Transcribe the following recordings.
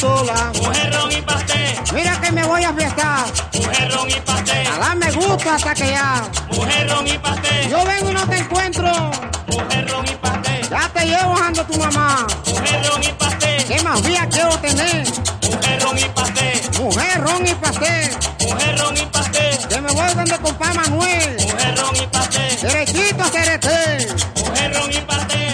sola. Mujer, ron y pastel. Mira que me voy a fiestar. Mujer, ron y pastel. Alá me gusta hasta que ya. Mujer, ron y pastel. Yo vengo y no te encuentro. Mujer, ron y pastel. Ya te llevo ando tu mamá. Mujer, ron y pastel. ¿Qué más vía quiero tener? Mujer, ron y pastel. Mujer, ron y pastel. Mujer, ron y pastel. Que me voy donde compa Manuel. Mujer, ron y pastel. Derechito a Cerete. Mujer, ron y pastel.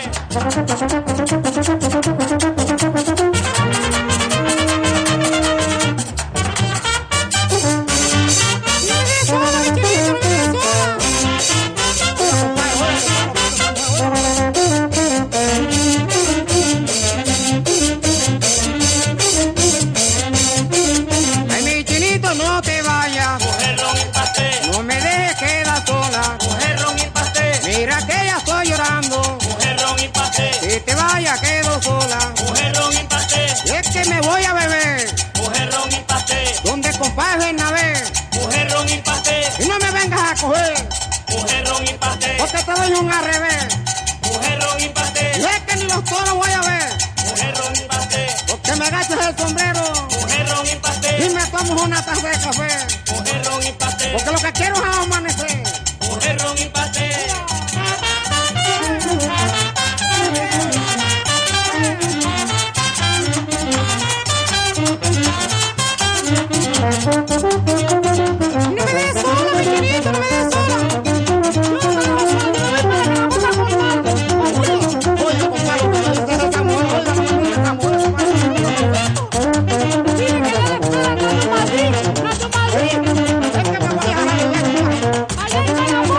Ay, mi chinito, no te vayas. Mujer, ron y pastel. No me dejes quedar sola. Mujer, ron y pastel. Mira que ya estoy llorando. Mujer, ron y pastel. Si te vayas, quedo sola. Mujer, ron y pastel. Y es que me voy a beber. Mujer, ron y pastel. Donde compa Bernabé. Mujer, ron y pastel. Y no me vengas a coger. Mujer, ron y pastel. Porque te doy un al revés. Mujer, ron y Y pastel. es que ni los toros voy a ver. Mujer, ron y pastel. Porque me agachas el sombrero. Mujer, ron y Y pastel. me tomo una taza de café. Mujer, ron y pastel. Porque lo que quiero es amanecer. Mujer, ron y pastel. No me dejes sola, mi chinito, no me dejes sola. Oye, compadre, que me dices esa mujer, oiga, no me digas esa mujer, es que me voy a dejar de ver.